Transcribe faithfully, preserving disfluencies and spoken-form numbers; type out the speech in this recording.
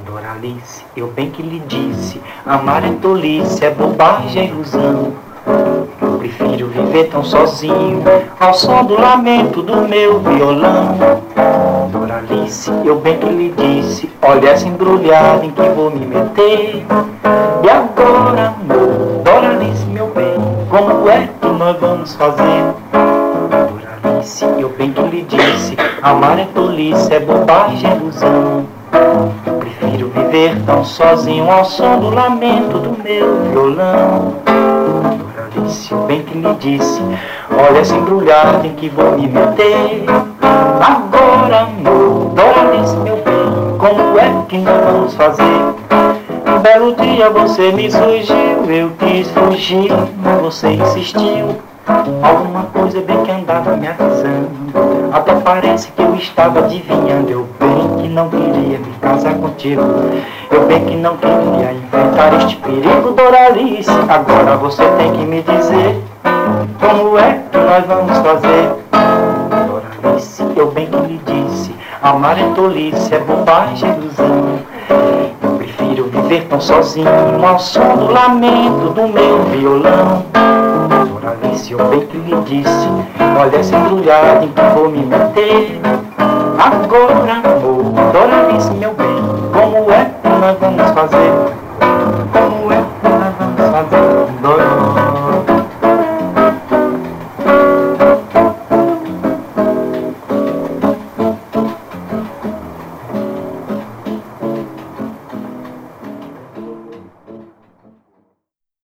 Doralice, eu bem que lhe disse, amar é tolice, é bobagem, é ilusão. Eu prefiro viver tão sozinho, ao som do lamento do meu violão. Doralice, eu bem que lhe disse, olha essa embrulhada em que vou me meter. E agora, amor, Doralice, meu bem, como é que nós vamos fazer? Doralice, eu bem que lhe disse, amar é tolice, é bobagem, é ilusão. Eu prefiro viver tão sozinho ao som do lamento do meu violão. Doralice, eu bem que lhe disse, olha essa embrulhada em que vou me meter. Agora, amor, Doralice, meu bem, como é que nós vamos fazer? Um belo dia você me surgiu, eu quis fugir, mas você insistiu. Alguma coisa bem que andava me avisando, até parece que eu estava adivinhando. Eu bem que não queria me casar contigo, eu bem que não queria enfrentar este perigo. Doralice, agora você tem que me dizer, como é que nós vamos fazer? Doralice, eu bem que lhe disse, amar é tolice, é bobagem, é ilusão. Eu prefiro viver tão sozinho ao som do lamento do meu violão. Doralice, eu bem que lhe disse, olha essa embrulhada em que vou me meter. Agora, amor, Doralice, meu bem, como é que nós vamos fazer?